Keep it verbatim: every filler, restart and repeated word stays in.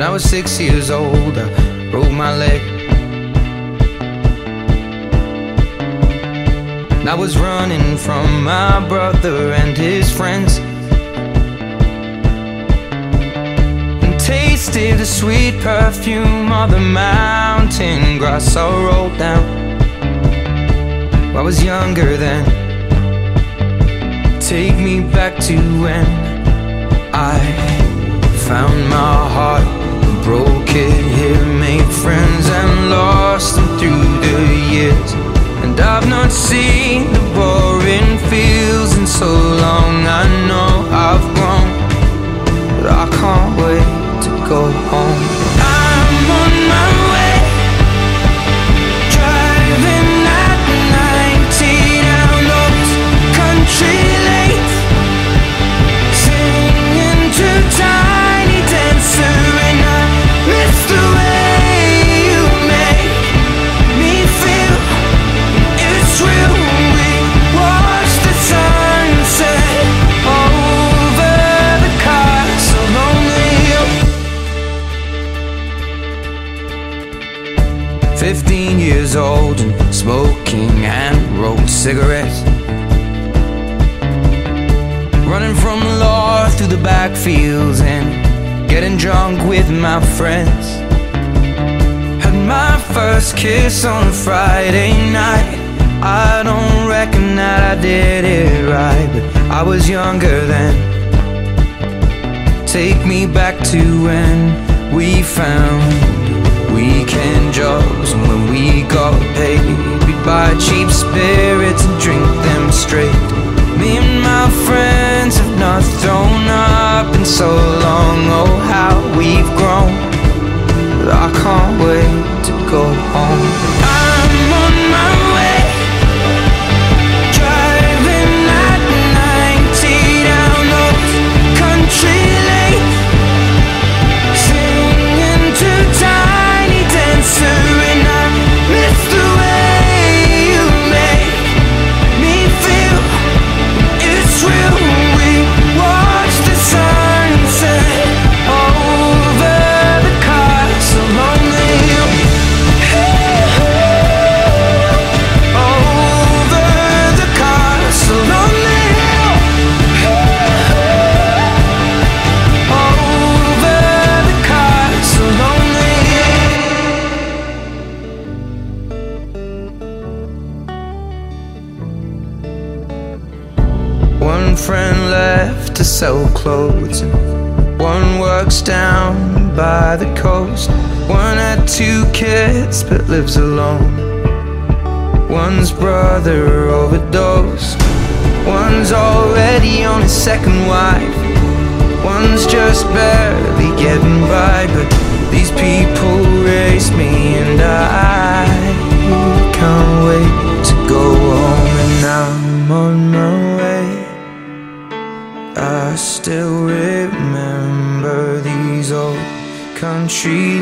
When I was six years old, I broke my leg. And I was running from my brother and his friends, and tasted the sweet perfume of the mountain grass I rolled down. I was younger then. Take me back to when I found my heart, broke it here, made friends and lost them through the years. And I've not seen the boring fields in so long. I know I've grown, but I can't wait to go home. I'm on my way, driving at ninety down those country lanes, singing to Tiny Dancer, and I miss the way you make me feel. It's real. We watch the sunset over the castle on the hill. Fifteen years old and smoking hand-rolled cigarettes, running from the law through the backfields and getting drunk with my friends. Had my first kiss on a Friday night. I don't reckon that I did it right, but I was younger then. Take me back to when we found weekend jobs, and when we got paid, we'd buy cheap spirits and drink them straight. Me and my friends have not thrown up in so long. Oh, how we've grown, but I can't wait to go home. I'm on my way, driving at ninety down those country lanes, singing to Tiny Dancer, and I miss the way you make me feel. It's real. We watch the sunset over the castle on the hill. Over the castle on the hill. Over the castle on the hill. One friend left to sell clothes, and one works down by the coast. One had two kids but lives alone. One's brother overdosed. One's already on his second wife. One's just barely getting by. But these people race me, and I can't wait to go home. And I'm on my way. I still remember these old country